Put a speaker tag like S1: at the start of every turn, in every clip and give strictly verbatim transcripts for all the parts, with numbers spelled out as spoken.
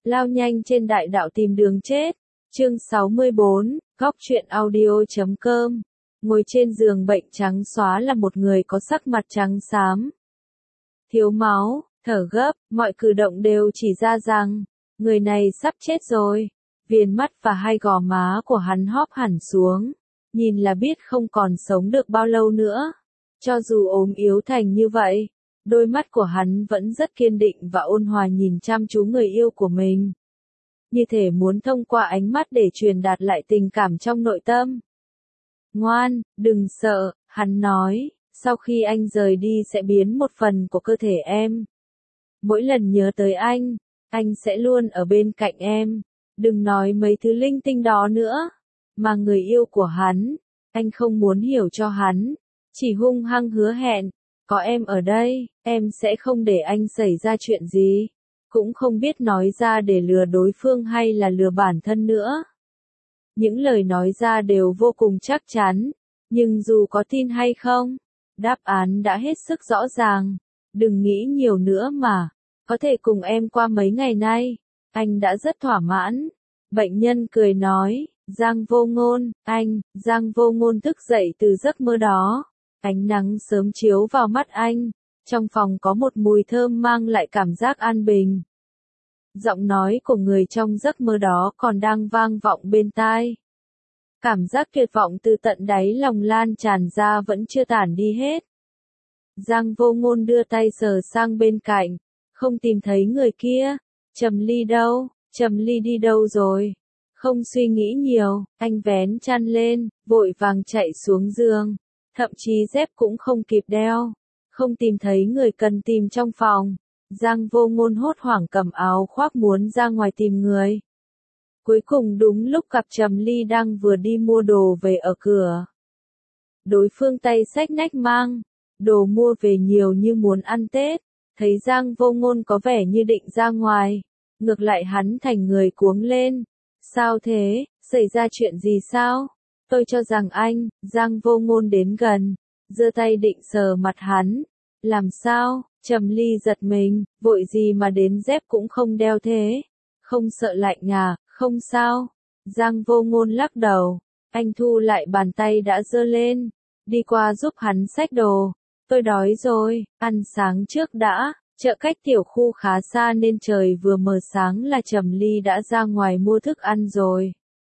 S1: lao nhanh trên đại đạo tìm đường chết. Chương sáu mươi bốn, góc truyện audio.com. Ngồi trên giường bệnh trắng xóa là một người có sắc mặt trắng xám, thiếu máu, thở gấp, mọi cử động đều chỉ ra rằng người này sắp chết rồi. Viền mắt và hai gò má của hắn hóp hẳn xuống, nhìn là biết không còn sống được bao lâu nữa. Cho dù ốm yếu thành như vậy, đôi mắt của hắn vẫn rất kiên định và ôn hòa nhìn chăm chú người yêu của mình, như thể muốn thông qua ánh mắt để truyền đạt lại tình cảm trong nội tâm. Ngoan, đừng sợ, hắn nói, sau khi anh rời đi sẽ biến một phần của cơ thể em. Mỗi lần nhớ tới anh, anh sẽ luôn ở bên cạnh em. Đừng nói mấy thứ linh tinh đó nữa. Mà người yêu của hắn, anh không muốn hiểu cho hắn, chỉ hung hăng hứa hẹn, có em ở đây, em sẽ không để anh xảy ra chuyện gì, cũng không biết nói ra để lừa đối phương hay là lừa bản thân nữa. Những lời nói ra đều vô cùng chắc chắn, nhưng dù có tin hay không, đáp án đã hết sức rõ ràng. Đừng nghĩ nhiều nữa mà, có thể cùng em qua mấy ngày nay, anh đã rất thỏa mãn. Bệnh nhân cười nói, Giang Vô Ngôn, anh, Giang Vô Ngôn thức dậy từ giấc mơ đó. Ánh nắng sớm chiếu vào mắt anh, trong phòng có một mùi thơm mang lại cảm giác an bình. Giọng nói của người trong giấc mơ đó còn đang vang vọng bên tai. Cảm giác tuyệt vọng từ tận đáy lòng lan tràn ra vẫn chưa tản đi hết. Giang Vô Ngôn đưa tay sờ sang bên cạnh, không tìm thấy người kia. Trầm Ly đâu? Trầm Ly đi đâu rồi? Không suy nghĩ nhiều, anh vén chăn lên, vội vàng chạy xuống giường. Thậm chí dép cũng không kịp đeo. Không tìm thấy người cần tìm trong phòng. Giang Vô Ngôn hốt hoảng cầm áo khoác muốn ra ngoài tìm người. Cuối cùng đúng lúc gặp Trầm Ly đang vừa đi mua đồ về ở cửa. Đối phương tay xách nách mang đồ mua về nhiều như muốn ăn Tết. Thấy Giang Vô Ngôn có vẻ như định ra ngoài, ngược lại hắn thành người cuống lên. Sao thế, xảy ra chuyện gì sao? Tôi cho rằng anh. Giang Vô Ngôn đến gần, giơ tay định sờ mặt hắn. Làm sao? Trầm Ly giật mình, vội gì mà đến dép cũng không đeo thế? Không sợ lạnh à? Không sao. Giang Vô Ngôn lắc đầu, anh thu lại bàn tay đã giơ lên, đi qua giúp hắn xách đồ. Tôi đói rồi, ăn sáng trước đã. Chợ cách tiểu khu khá xa nên trời vừa mờ sáng là Trầm Ly đã ra ngoài mua thức ăn rồi.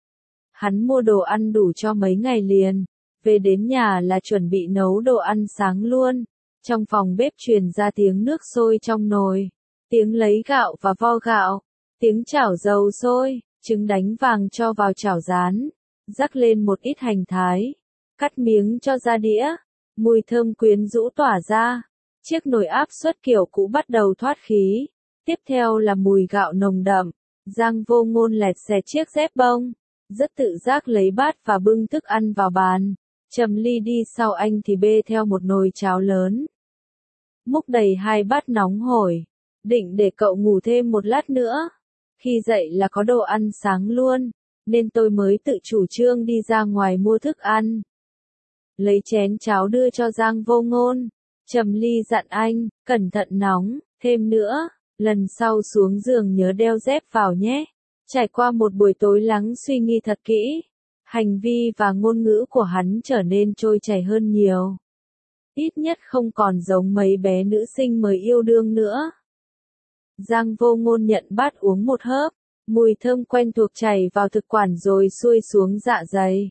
S1: Hắn mua đồ ăn đủ cho mấy ngày liền, về đến nhà là chuẩn bị nấu đồ ăn sáng luôn. Trong phòng bếp truyền ra tiếng nước sôi trong nồi, tiếng lấy gạo và vo gạo, tiếng chảo dầu sôi, trứng đánh vàng cho vào chảo rán, rắc lên một ít hành thái, cắt miếng cho ra đĩa, mùi thơm quyến rũ tỏa ra. Chiếc nồi áp suất kiểu cũ bắt đầu thoát khí, tiếp theo là mùi gạo nồng đậm. Giang Vô Ngôn lẹt xẹt chiếc dép bông, rất tự giác lấy bát và bưng thức ăn vào bàn. Trầm Ly đi sau anh thì bê theo một nồi cháo lớn, múc đầy hai bát nóng hổi, định để cậu ngủ thêm một lát nữa. Khi dậy là có đồ ăn sáng luôn, nên tôi mới tự chủ trương đi ra ngoài mua thức ăn. Lấy chén cháo đưa cho Giang Vô Ngôn. Trầm Ly dặn anh, cẩn thận nóng, thêm nữa, lần sau xuống giường nhớ đeo dép vào nhé. Trải qua một buổi tối lắng suy nghĩ thật kỹ, hành vi và ngôn ngữ của hắn trở nên trôi chảy hơn nhiều. Ít nhất không còn giống mấy bé nữ sinh mới yêu đương nữa. Giang Vô Ngôn nhận bát uống một hớp, mùi thơm quen thuộc chảy vào thực quản rồi xuôi xuống dạ dày,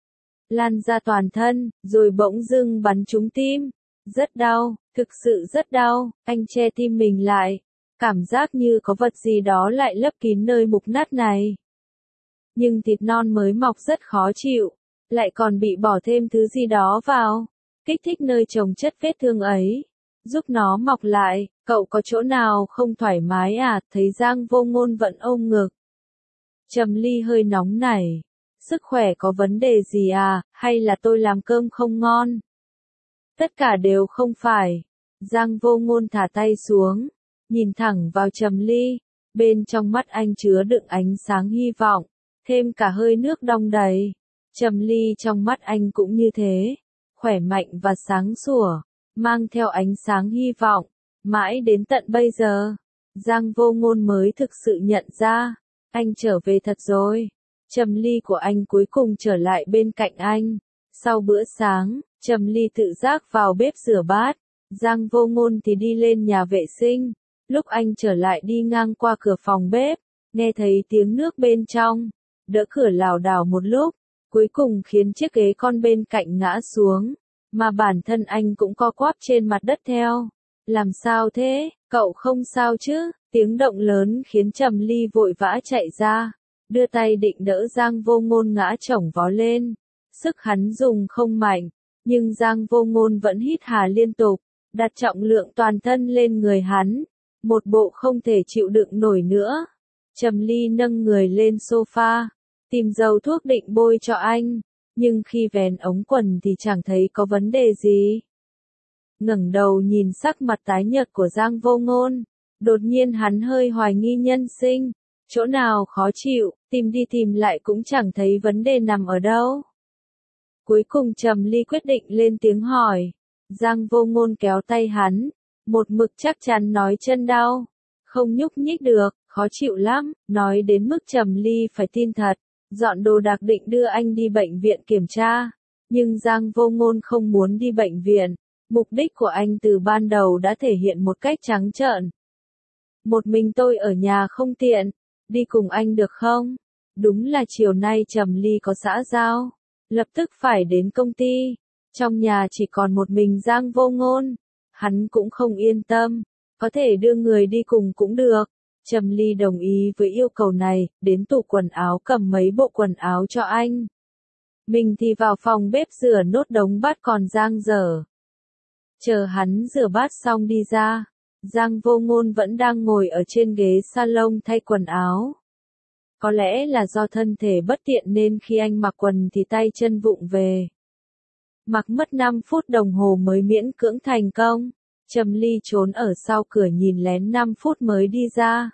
S1: lan ra toàn thân, rồi bỗng dưng bắn trúng tim. Rất đau, thực sự rất đau, anh che tim mình lại, cảm giác như có vật gì đó lại lấp kín nơi mục nát này. Nhưng thịt non mới mọc rất khó chịu, lại còn bị bỏ thêm thứ gì đó vào, kích thích nơi chồng chất vết thương ấy, giúp nó mọc lại. Cậu có chỗ nào không thoải mái à? Thấy Giang Vô Ngôn vẫn ôm ngực, Trầm Ly hơi nóng nảy. Sức khỏe có vấn đề gì à, hay là tôi làm cơm không ngon? Tất cả đều không phải. Giang Vô Ngôn thả tay xuống, nhìn thẳng vào Trầm Ly, bên trong mắt anh chứa đựng ánh sáng hy vọng, thêm cả hơi nước đong đầy. Trầm Ly trong mắt anh cũng như thế, khỏe mạnh và sáng sủa, mang theo ánh sáng hy vọng, mãi đến tận bây giờ. Giang Vô Ngôn mới thực sự nhận ra, anh trở về thật rồi. Trầm Ly của anh cuối cùng trở lại bên cạnh anh. Sau bữa sáng, Trầm Ly tự giác vào bếp rửa bát, Giang Vô Ngôn thì đi lên nhà vệ sinh. Lúc anh trở lại đi ngang qua cửa phòng bếp, nghe thấy tiếng nước bên trong, đỡ cửa lảo đảo một lúc, cuối cùng khiến chiếc ghế con bên cạnh ngã xuống, mà bản thân anh cũng co quắp trên mặt đất theo. Làm sao thế, cậu không sao chứ? Tiếng động lớn khiến Trầm Ly vội vã chạy ra, đưa tay định đỡ Giang Vô Ngôn ngã chổng vó lên. Sức hắn dùng không mạnh, nhưng Giang Vô Ngôn vẫn hít hà liên tục, đặt trọng lượng toàn thân lên người hắn, một bộ không thể chịu đựng nổi nữa. Trầm Ly nâng người lên sofa, tìm dầu thuốc định bôi cho anh, nhưng khi vén ống quần thì chẳng thấy có vấn đề gì. Ngẩng đầu nhìn sắc mặt tái nhợt của Giang Vô Ngôn, đột nhiên hắn hơi hoài nghi nhân sinh, chỗ nào khó chịu, tìm đi tìm lại cũng chẳng thấy vấn đề nằm ở đâu. Cuối cùng Trầm Ly quyết định lên tiếng hỏi, Giang Vô Ngôn kéo tay hắn, một mực chắc chắn nói chân đau, không nhúc nhích được, khó chịu lắm, nói đến mức Trầm Ly phải tin thật, dọn đồ đạc định đưa anh đi bệnh viện kiểm tra, nhưng Giang Vô Ngôn không muốn đi bệnh viện, mục đích của anh từ ban đầu đã thể hiện một cách trắng trợn. Một mình tôi ở nhà không tiện, đi cùng anh được không? Đúng là chiều nay Trầm Ly có xã giao, lập tức phải đến công ty, trong nhà chỉ còn một mình Giang Vô Ngôn, hắn cũng không yên tâm, có thể đưa người đi cùng cũng được. Trầm Ly đồng ý với yêu cầu này, đến tủ quần áo cầm mấy bộ quần áo cho anh. Mình thì vào phòng bếp rửa nốt đống bát còn dang dở. Chờ hắn rửa bát xong đi ra, Giang Vô Ngôn vẫn đang ngồi ở trên ghế salon thay quần áo. Có lẽ là do thân thể bất tiện nên khi anh mặc quần thì tay chân vụng về. Mặc mất năm phút đồng hồ mới miễn cưỡng thành công. Trầm Ly trốn ở sau cửa nhìn lén năm phút mới đi ra.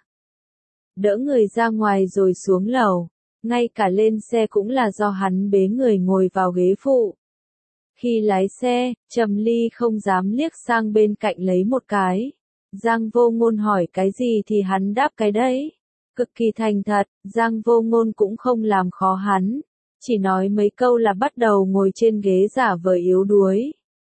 S1: Đỡ người ra ngoài rồi xuống lầu, ngay cả lên xe cũng là do hắn bế người ngồi vào ghế phụ. Khi lái xe, Trầm Ly không dám liếc sang bên cạnh lấy một cái. Giang Vô Ngôn hỏi cái gì thì hắn đáp cái đấy. Cực kỳ thành thật, Giang Vô Ngôn cũng không làm khó hắn, chỉ nói mấy câu là bắt đầu ngồi trên ghế giả vờ yếu đuối.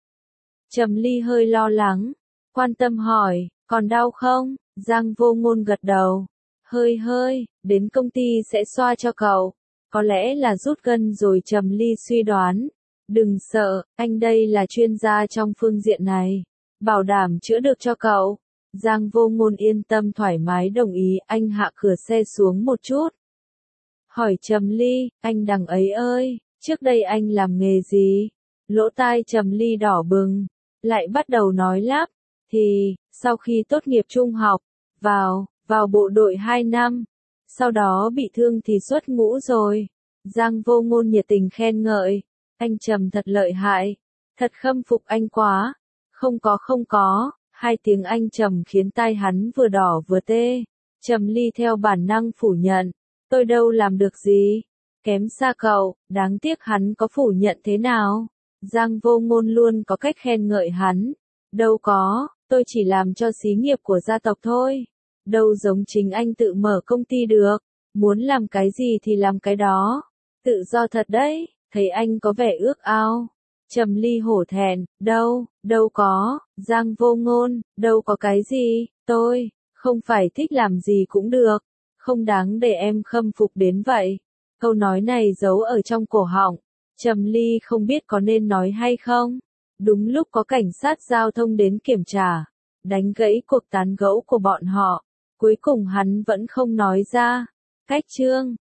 S1: Trầm Ly hơi lo lắng, quan tâm hỏi, còn đau không? Giang Vô Ngôn gật đầu, hơi hơi, đến công ty sẽ xoa cho cậu, có lẽ là rút gân rồi. Trầm Ly suy đoán, đừng sợ, anh đây là chuyên gia trong phương diện này, bảo đảm chữa được cho cậu. Giang Vô Ngôn yên tâm thoải mái đồng ý. Anh hạ cửa xe xuống một chút, hỏi Trầm Ly, anh đằng ấy ơi, trước đây anh làm nghề gì? Lỗ tai Trầm Ly đỏ bừng, lại bắt đầu nói lắp, thì, sau khi tốt nghiệp trung học, vào, vào bộ đội hai năm, sau đó bị thương thì xuất ngũ rồi. Giang Vô Ngôn nhiệt tình khen ngợi, anh Trầm thật lợi hại, thật khâm phục anh quá. Không có không có, hai tiếng anh Trầm khiến tai hắn vừa đỏ vừa tê. Trầm Ly theo bản năng phủ nhận, tôi đâu làm được gì, kém xa cậu, đáng tiếc hắn có phủ nhận thế nào. Giang Vô Ngôn luôn có cách khen ngợi hắn, đâu có, tôi chỉ làm cho xí nghiệp của gia tộc thôi, đâu giống chính anh tự mở công ty được, muốn làm cái gì thì làm cái đó, tự do thật đấy. Thấy anh có vẻ ước ao, Trầm Ly hổ thẹn, đâu, đâu có. Giang Vô Ngôn, đâu có cái gì, tôi, không phải thích làm gì cũng được, không đáng để em khâm phục đến vậy. Câu nói này giấu ở trong cổ họng, Trầm Ly không biết có nên nói hay không. Đúng lúc có cảnh sát giao thông đến kiểm tra, đánh gãy cuộc tán gẫu của bọn họ, cuối cùng hắn vẫn không nói ra. Cách chương